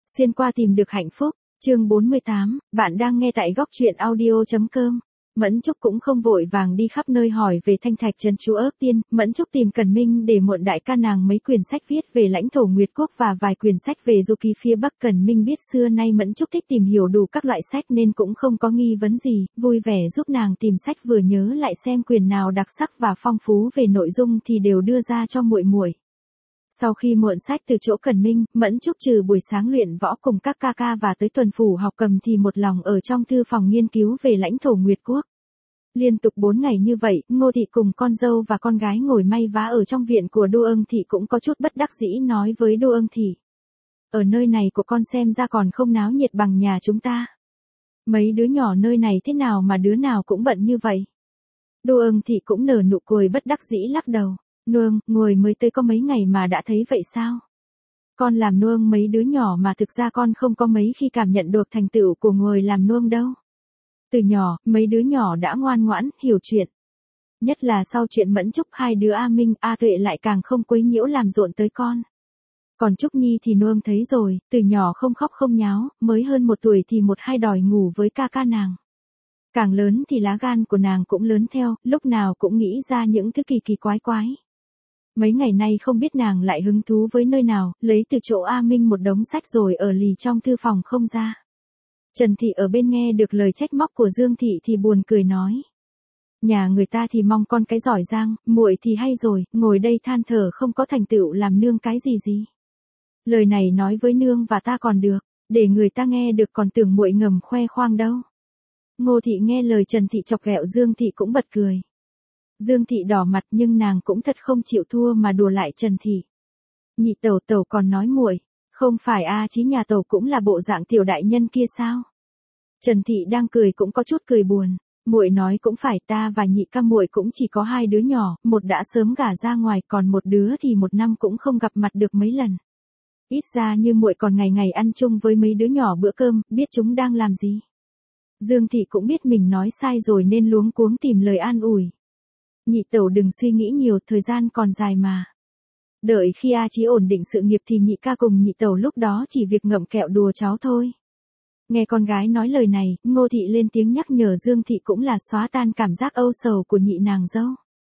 Xuyên qua tìm được hạnh phúc, chương 48, bạn đang nghe tại góc truyện audio.com. Mẫn Trúc cũng không vội vàng đi khắp nơi hỏi về Thanh Thạch Trấn Chú Ước Tiên, Mẫn Trúc tìm Cần Minh để mượn đại ca nàng mấy quyển sách viết về lãnh thổ Nguyệt Quốc và vài quyển sách về du ký phía Bắc. Cần Minh biết xưa nay Mẫn Trúc thích tìm hiểu đủ các loại sách nên cũng không có nghi vấn gì, vui vẻ giúp nàng tìm sách, vừa nhớ lại xem quyển nào đặc sắc và phong phú về nội dung thì đều đưa ra cho muội muội. Sau khi mượn sách từ chỗ Cần Minh, Mẫn Trúc trừ buổi sáng luyện võ cùng các ca ca và tới tuần phủ học cầm thì một lòng ở trong thư phòng nghiên cứu về lãnh thổ Nguyệt Quốc. Liên tục 4 ngày như vậy, Ngô Thị cùng con dâu và con gái ngồi may vá ở trong viện của Đô Ưng Thị cũng có chút bất đắc dĩ nói với Đô Ưng Thị. Ở nơi này của con xem ra còn không náo nhiệt bằng nhà chúng ta. Mấy đứa nhỏ nơi này thế nào mà đứa nào cũng bận như vậy. Đô Ưng Thị cũng nở nụ cười bất đắc dĩ lắc đầu. Nương, ngồi mới tới có mấy ngày mà đã thấy vậy sao? Con làm nuông mấy đứa nhỏ mà thực ra con không có mấy khi cảm nhận được thành tựu của người làm nuông đâu. Từ nhỏ, mấy đứa nhỏ đã ngoan ngoãn, hiểu chuyện. Nhất là sau chuyện Mẫn Trúc, hai đứa A Minh, A Tuệ lại càng không quấy nhiễu làm rộn tới con. Còn Trúc Nhi thì nuông thấy rồi, từ nhỏ không khóc không nháo, mới hơn 1 tuổi thì 1-2 đòi ngủ với ca ca nàng. Càng lớn thì lá gan của nàng cũng lớn theo, lúc nào cũng nghĩ ra những thứ kỳ kỳ quái quái. Mấy ngày nay không biết nàng lại hứng thú với nơi nào, lấy từ chỗ A Minh một đống sách rồi ở lì trong thư phòng không ra. Trần Thị ở bên nghe được lời trách móc của Dương Thị thì buồn cười nói. Nhà người ta thì mong con cái giỏi giang, muội thì hay rồi, ngồi đây than thở không có thành tựu làm nương cái gì gì. Lời này nói với nương và ta còn được, để người ta nghe được còn tưởng muội ngầm khoe khoang đâu. Ngô Thị nghe lời Trần Thị chọc ghẹo Dương Thị cũng bật cười. Dương Thị đỏ mặt nhưng nàng cũng thật không chịu thua mà đùa lại Trần Thị. Nhị tẩu tẩu còn nói muội, không phải Chí nhà tẩu cũng là bộ dạng tiểu đại nhân kia sao? Trần Thị đang cười cũng có chút cười buồn, muội nói cũng phải, ta và nhị ca muội cũng chỉ có 2 đứa nhỏ, một đã sớm gả ra ngoài còn một đứa thì 1 năm cũng không gặp mặt được mấy lần. Ít ra như muội còn ngày ngày ăn chung với mấy đứa nhỏ bữa cơm, biết chúng đang làm gì. Dương Thị cũng biết mình nói sai rồi nên luống cuống tìm lời an ủi. Nhị tẩu đừng suy nghĩ nhiều, thời gian còn dài mà. Đợi khi Chí ổn định sự nghiệp thì nhị ca cùng nhị tẩu lúc đó chỉ việc ngậm kẹo đùa cháu thôi. Nghe con gái nói lời này, Ngô Thị lên tiếng nhắc nhở Dương Thị cũng là xóa tan cảm giác âu sầu của nhị nàng dâu.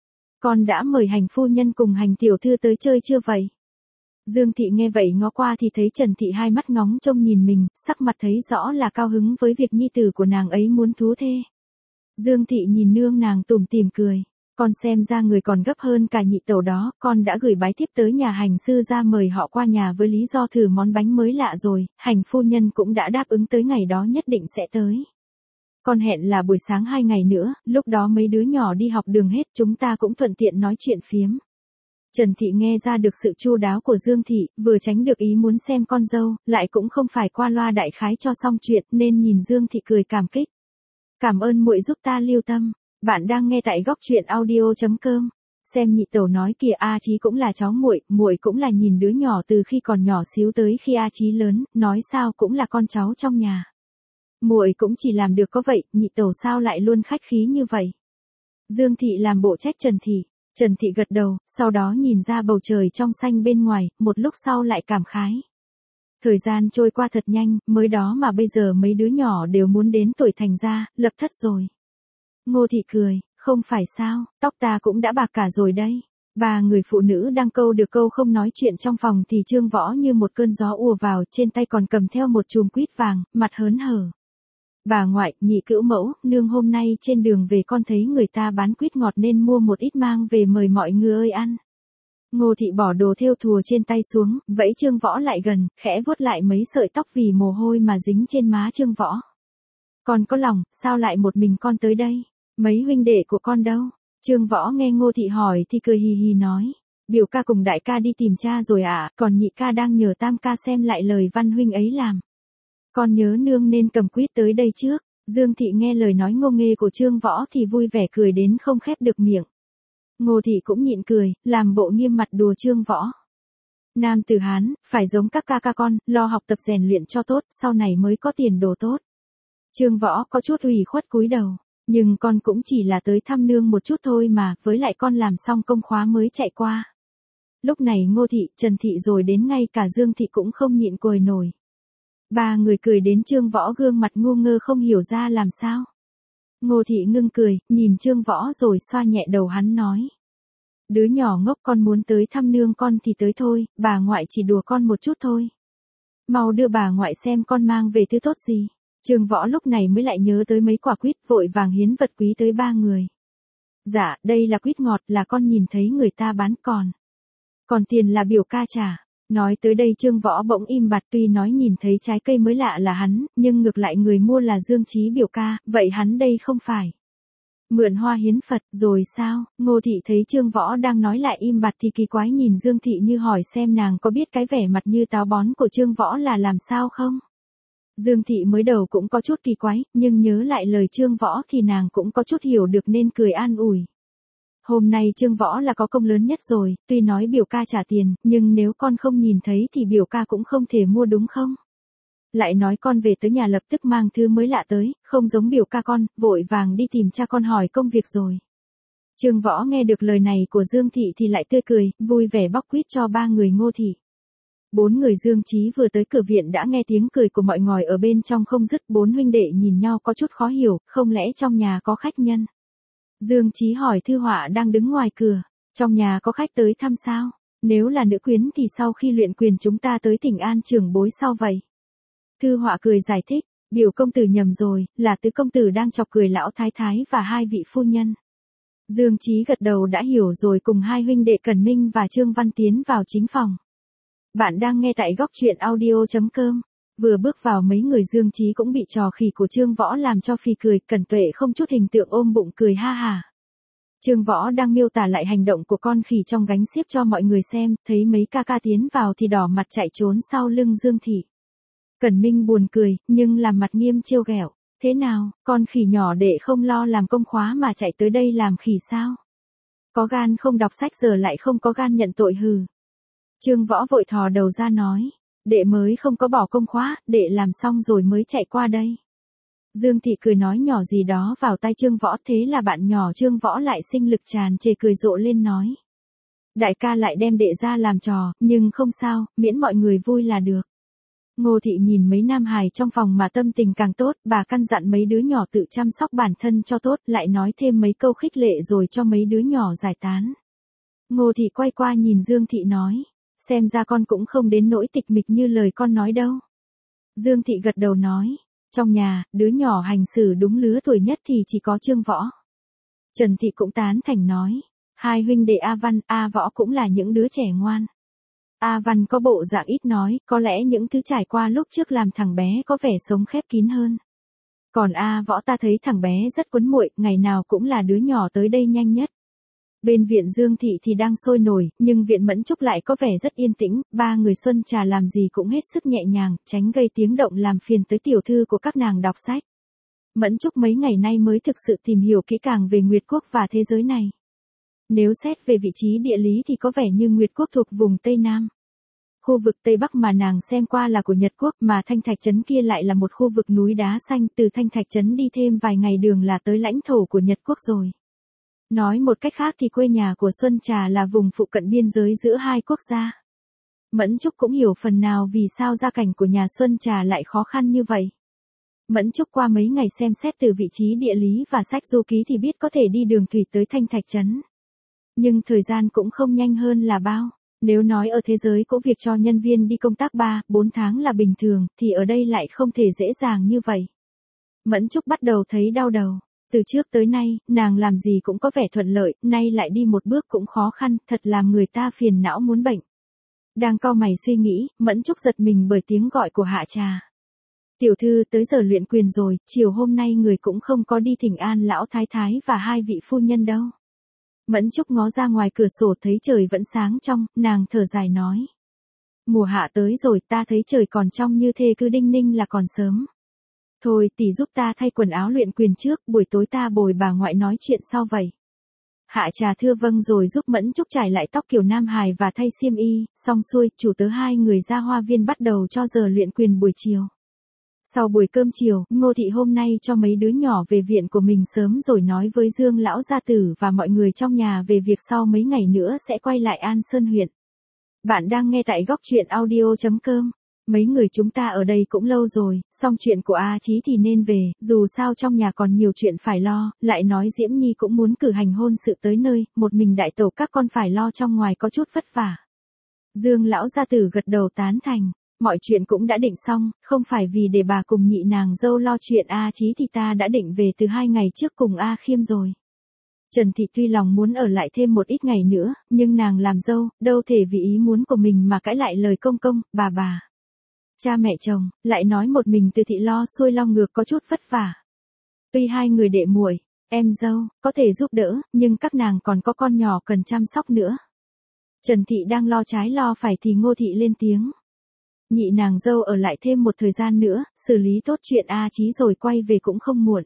Con đã mời Hành phu nhân cùng Hành tiểu thư tới chơi chưa vậy? Dương Thị nghe vậy ngó qua thì thấy Trần Thị hai mắt ngóng trông nhìn mình, sắc mặt thấy rõ là cao hứng với việc nhi tử của nàng ấy muốn thú thê. Dương Thị nhìn nương nàng tủm tỉm cười. Con xem ra người còn gấp hơn cả nhị tẩu đó, con đã gửi bái thiếp tới nhà Hành sư ra mời họ qua nhà với lý do thử món bánh mới lạ rồi, Hành phu nhân cũng đã đáp ứng tới ngày đó nhất định sẽ tới. Con hẹn là buổi sáng 2 ngày nữa, lúc đó mấy đứa nhỏ đi học đường hết, chúng ta cũng thuận tiện nói chuyện phiếm. Trần Thị nghe ra được sự chu đáo của Dương Thị, vừa tránh được ý muốn xem con dâu, lại cũng không phải qua loa đại khái cho xong chuyện nên nhìn Dương Thị cười cảm kích. Cảm ơn muội giúp ta lưu tâm. Bạn đang nghe tại góc truyện audio.com. Xem nhị tẩu nói kìa, Chí cũng là cháu muội, muội cũng là nhìn đứa nhỏ từ khi còn nhỏ xíu tới khi Chí lớn, nói sao cũng là con cháu trong nhà. Muội cũng chỉ làm được có vậy, nhị tẩu sao lại luôn khách khí như vậy? Dương Thị làm bộ trách Trần Thị. Trần Thị gật đầu, sau đó nhìn ra bầu trời trong xanh bên ngoài, một lúc sau lại cảm khái. Thời gian trôi qua thật nhanh, mới đó mà bây giờ mấy đứa nhỏ đều muốn đến tuổi thành ra, lập thất rồi. Ngô Thị cười, không phải sao, tóc ta cũng đã bạc cả rồi đây. 3 người phụ nữ đang câu được câu không nói chuyện trong phòng thì Trương Võ như một cơn gió ùa vào, trên tay còn cầm theo một chùm quýt vàng, mặt hớn hở. Bà ngoại, nhị cữu mẫu, nương hôm nay trên đường về con thấy người ta bán quýt ngọt nên mua một ít mang về mời mọi người ơi ăn. Ngô Thị bỏ đồ thêu thùa trên tay xuống, vẫy Trương Võ lại gần, khẽ vuốt lại mấy sợi tóc vì mồ hôi mà dính trên má Trương Võ. Con có lòng, sao lại một mình con tới đây? Mấy huynh đệ của con đâu? Trương Võ nghe Ngô Thị hỏi thì cười hì hì nói. Biểu ca cùng đại ca đi tìm cha rồi ạ, còn nhị ca đang nhờ tam ca xem lại lời văn huynh ấy làm. Con nhớ nương nên cầm quýt tới đây trước. Dương Thị nghe lời nói ngô nghê của Trương Võ thì vui vẻ cười đến không khép được miệng. Ngô Thị cũng nhịn cười, làm bộ nghiêm mặt đùa Trương Võ. Nam tử Hán, phải giống các ca ca con, lo học tập rèn luyện cho tốt, sau này mới có tiền đồ tốt. Trương Võ có chút ủy khuất cúi đầu. Nhưng con cũng chỉ là tới thăm nương một chút thôi mà, với lại con làm xong công khóa mới chạy qua. Lúc này Ngô Thị, Trần Thị rồi đến ngay cả Dương Thị cũng không nhịn cười nổi. Ba người cười đến Trương Võ gương mặt ngu ngơ không hiểu ra làm sao. Ngô Thị ngưng cười, nhìn Trương Võ rồi xoa nhẹ đầu hắn nói. Đứa nhỏ ngốc, con muốn tới thăm nương con thì tới thôi, bà ngoại chỉ đùa con một chút thôi. Mau đưa bà ngoại xem con mang về thứ tốt gì. Trương Võ lúc này mới lại nhớ tới mấy quả quýt, vội vàng hiến vật quý tới ba người. Dạ, đây là quýt ngọt, là con nhìn thấy người ta bán, còn tiền là biểu ca trả. Nói tới đây Trương Võ bỗng im bặt, tuy nói nhìn thấy trái cây mới lạ là hắn, nhưng ngược lại người mua là Dương Chí biểu ca, vậy hắn đây không phải mượn hoa hiến Phật rồi sao? Ngô Thị thấy Trương Võ đang nói lại im bặt thì kỳ quái nhìn Dương Thị như hỏi xem nàng có biết cái vẻ mặt như táo bón của Trương Võ là làm sao không? Dương Thị mới đầu cũng có chút kỳ quái, nhưng nhớ lại lời Trương Võ thì nàng cũng có chút hiểu được nên cười an ủi. Hôm nay Trương Võ là có công lớn nhất rồi, tuy nói biểu ca trả tiền, nhưng nếu con không nhìn thấy thì biểu ca cũng không thể mua đúng không? Lại nói con về tới nhà lập tức mang thứ mới lạ tới, không giống biểu ca con, vội vàng đi tìm cha con hỏi công việc rồi. Trương Võ nghe được lời này của Dương Thị thì lại tươi cười, vui vẻ bóc quýt cho ba người Ngô Thị. Bốn người Dương Chí vừa tới cửa viện đã nghe tiếng cười của mọi người ở bên trong không dứt, bốn huynh đệ nhìn nhau có chút khó hiểu, không lẽ trong nhà có khách nhân? Dương Chí hỏi Thư Họa đang đứng ngoài cửa, trong nhà có khách tới thăm sao? Nếu là nữ quyến thì sau khi luyện quyền chúng ta tới Thỉnh An trưởng bối sau vậy? Thư Họa cười giải thích, biểu công tử nhầm rồi, là tứ công tử đang chọc cười lão thái thái và hai vị phu nhân. Dương Chí gật đầu đã hiểu rồi cùng hai huynh đệ Cẩn Minh và Trương Văn tiến vào chính phòng. Bạn đang nghe tại góc truyện audio.com. Vừa bước vào mấy người Dương Chí cũng bị trò khỉ của Trương Võ làm cho phì cười, Cẩn Tuệ không chút hình tượng ôm bụng cười ha hà. Trương Võ đang miêu tả lại hành động của con khỉ trong gánh xiếc cho mọi người xem, thấy mấy ca ca tiến vào thì đỏ mặt chạy trốn sau lưng Dương Thị. Cẩn Minh buồn cười, nhưng làm mặt nghiêm trêu ghẹo, thế nào, con khỉ nhỏ đệ không lo làm công khóa mà chạy tới đây làm khỉ sao? Có gan không đọc sách giờ lại không có gan nhận tội hừ. Trương Võ vội thò đầu ra nói, đệ mới không có bỏ công khóa, đệ làm xong rồi mới chạy qua đây. Dương Thị cười nói nhỏ gì đó vào tai Trương Võ, thế là bạn nhỏ Trương Võ lại sinh lực tràn trề cười rộ lên nói. Đại ca lại đem đệ ra làm trò, nhưng không sao, miễn mọi người vui là được. Ngô Thị nhìn mấy nam hài trong phòng mà tâm tình càng tốt, bà căn dặn mấy đứa nhỏ tự chăm sóc bản thân cho tốt, lại nói thêm mấy câu khích lệ rồi cho mấy đứa nhỏ giải tán. Ngô Thị quay qua nhìn Dương Thị nói, xem ra con cũng không đến nỗi tịch mịch như lời con nói đâu. Dương Thị gật đầu nói, trong nhà, đứa nhỏ hành xử đúng lứa tuổi nhất thì chỉ có Trương Võ. Trần Thị cũng tán thành nói, hai huynh đệ A Văn, A Võ cũng là những đứa trẻ ngoan. A Văn có bộ dạng ít nói, có lẽ những thứ trải qua lúc trước làm thằng bé có vẻ sống khép kín hơn. Còn A Võ ta thấy thằng bé rất quấn muội, ngày nào cũng là đứa nhỏ tới đây nhanh nhất. Bên viện Dương Thị thì đang sôi nổi, nhưng viện Mẫn Trúc lại có vẻ rất yên tĩnh, ba người Xuân Trà làm gì cũng hết sức nhẹ nhàng, tránh gây tiếng động làm phiền tới tiểu thư của các nàng đọc sách. Mẫn Trúc mấy ngày nay mới thực sự tìm hiểu kỹ càng về Nguyệt Quốc và thế giới này. Nếu xét về vị trí địa lý thì có vẻ như Nguyệt Quốc thuộc vùng Tây Nam. Khu vực Tây Bắc mà nàng xem qua là của Nhật Quốc, mà Thanh Thạch Trấn kia lại là một khu vực núi đá xanh, từ Thanh Thạch Trấn đi thêm vài ngày đường là tới lãnh thổ của Nhật Quốc rồi. Nói một cách khác thì quê nhà của Xuân Trà là vùng phụ cận biên giới giữa hai quốc gia. Mẫn Trúc cũng hiểu phần nào vì sao gia cảnh của nhà Xuân Trà lại khó khăn như vậy. Mẫn Trúc qua mấy ngày xem xét từ vị trí địa lý và sách du ký thì biết có thể đi đường thủy tới Thanh Thạch Trấn. Nhưng thời gian cũng không nhanh hơn là bao. Nếu nói ở thế giới có việc cho nhân viên đi công tác 3-4 tháng là bình thường, thì ở đây lại không thể dễ dàng như vậy. Mẫn Trúc bắt đầu thấy đau đầu. Từ trước tới nay, nàng làm gì cũng có vẻ thuận lợi, nay lại đi một bước cũng khó khăn, thật làm người ta phiền não muốn bệnh. Đang cau mày suy nghĩ, Mẫn Trúc giật mình bởi tiếng gọi của Hạ Trà. Tiểu thư tới giờ luyện quyền rồi, chiều hôm nay người cũng không có đi Thỉnh An lão thái thái và hai vị phu nhân đâu. Mẫn Trúc ngó ra ngoài cửa sổ thấy trời vẫn sáng trong, nàng thở dài nói. Mùa hạ tới rồi, ta thấy trời còn trong như thế cứ đinh ninh là còn sớm. Thôi tỷ giúp ta thay quần áo luyện quyền trước, buổi tối ta bồi bà ngoại nói chuyện sau vậy. Hạ Trà thưa vâng rồi giúp Mẫn Trúc trải lại tóc kiểu nam hài và thay xiêm y, xong xuôi, chủ tớ hai người ra hoa viên bắt đầu cho giờ luyện quyền buổi chiều. Sau buổi cơm chiều, Ngô Thị hôm nay cho mấy đứa nhỏ về viện của mình sớm rồi nói với Dương lão gia tử và mọi người trong nhà về việc sau mấy ngày nữa sẽ quay lại An Sơn huyện. Bạn đang nghe tại góc truyện audio.com. Mấy người chúng ta ở đây cũng lâu rồi, xong chuyện của A Chí thì nên về, dù sao trong nhà còn nhiều chuyện phải lo, lại nói Diễm Nhi cũng muốn cử hành hôn sự tới nơi, một mình đại tổ các con phải lo trong ngoài có chút vất vả. Dương lão gia tử gật đầu tán thành, mọi chuyện cũng đã định xong, không phải vì để bà cùng nhị nàng dâu lo chuyện A Chí thì ta đã định về từ 2 ngày trước cùng A Khiêm rồi. Trần Thị tuy lòng muốn ở lại thêm một ít ngày nữa, nhưng nàng làm dâu, đâu thể vì ý muốn của mình mà cãi lại lời công công, bà. Cha mẹ chồng, lại nói một mình Từ Thị lo xuôi lo ngược có chút vất vả. Tuy hai người đệ muội, em dâu, có thể giúp đỡ, nhưng các nàng còn có con nhỏ cần chăm sóc nữa. Trần Thị đang lo trái lo phải thì Ngô Thị lên tiếng. Nhị nàng dâu ở lại thêm một thời gian nữa, xử lý tốt chuyện A Chí rồi quay về cũng không muộn.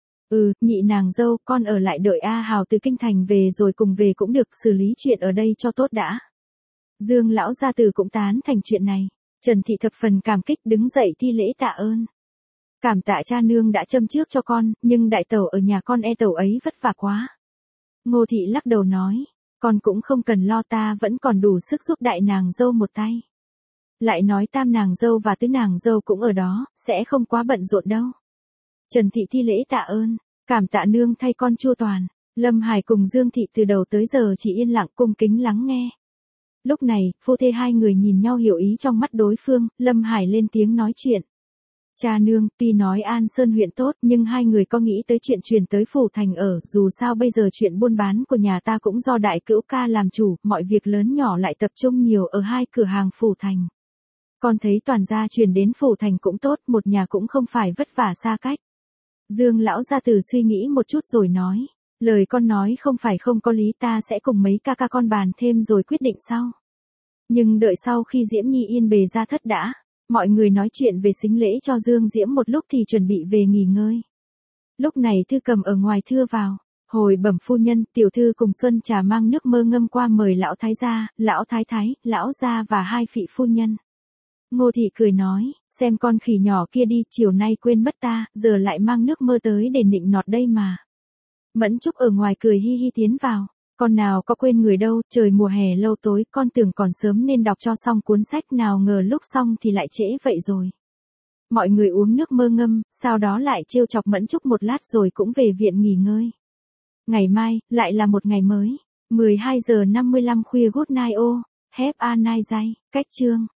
Nhị nàng dâu, con ở lại đợi A Hào từ kinh thành về rồi cùng về cũng được, xử lý chuyện ở đây cho tốt đã. Dương lão gia tử cũng tán thành chuyện này. Trần Thị thập phần cảm kích đứng dậy thi lễ tạ ơn. Cảm tạ cha nương đã châm trước cho con, nhưng đại tẩu ở nhà con tẩu ấy vất vả quá. Ngô Thị lắc đầu nói, con cũng không cần lo, ta vẫn còn đủ sức giúp đại nàng dâu một tay. Lại nói tam nàng dâu và tứ nàng dâu cũng ở đó, sẽ không quá bận rộn đâu. Trần Thị thi lễ tạ ơn, cảm tạ nương thay con chu toàn. Lâm Hải cùng Dương Thị từ đầu tới giờ chỉ yên lặng cung kính lắng nghe. Lúc này, phu thê hai người nhìn nhau hiểu ý trong mắt đối phương, Lâm Hải lên tiếng nói chuyện. Cha nương, tuy nói An Sơn huyện tốt, nhưng hai người có nghĩ tới chuyện chuyển tới Phủ Thành ở, dù sao bây giờ chuyện buôn bán của nhà ta cũng do đại cữu ca làm chủ, mọi việc lớn nhỏ lại tập trung nhiều ở hai cửa hàng Phủ Thành. Con thấy toàn gia chuyển đến Phủ Thành cũng tốt, một nhà cũng không phải vất vả xa cách. Dương lão gia tử suy nghĩ một chút rồi nói, lời con nói không phải không có lý, ta sẽ cùng mấy ca con bàn thêm rồi quyết định sau. Nhưng đợi sau khi Diễm Nhi yên bề ra thất đã, mọi người nói chuyện về sính lễ cho Dương Diễm một lúc thì chuẩn bị về nghỉ ngơi. Lúc này Thư Cầm ở ngoài thưa vào, hồi bẩm phu nhân, tiểu thư cùng Xuân Trà mang nước mơ ngâm qua mời lão thái gia, lão thái thái, lão gia và hai vị phu nhân. Ngô Thị cười nói, xem con khỉ nhỏ kia đi, chiều nay quên mất ta, giờ lại mang nước mơ tới để nịnh nọt đây mà. Mẫn Trúc ở ngoài cười hi hi tiến vào, con nào có quên người đâu, trời mùa hè lâu tối, con tưởng còn sớm nên đọc cho xong cuốn sách, nào ngờ lúc xong thì lại trễ vậy rồi. Mọi người uống nước mơ ngâm, sau đó lại trêu chọc Mẫn Trúc một lát rồi cũng về viện nghỉ ngơi. Ngày mai, lại là một ngày mới. 12 giờ 55 khuya, good night, have a nice day, cách chương.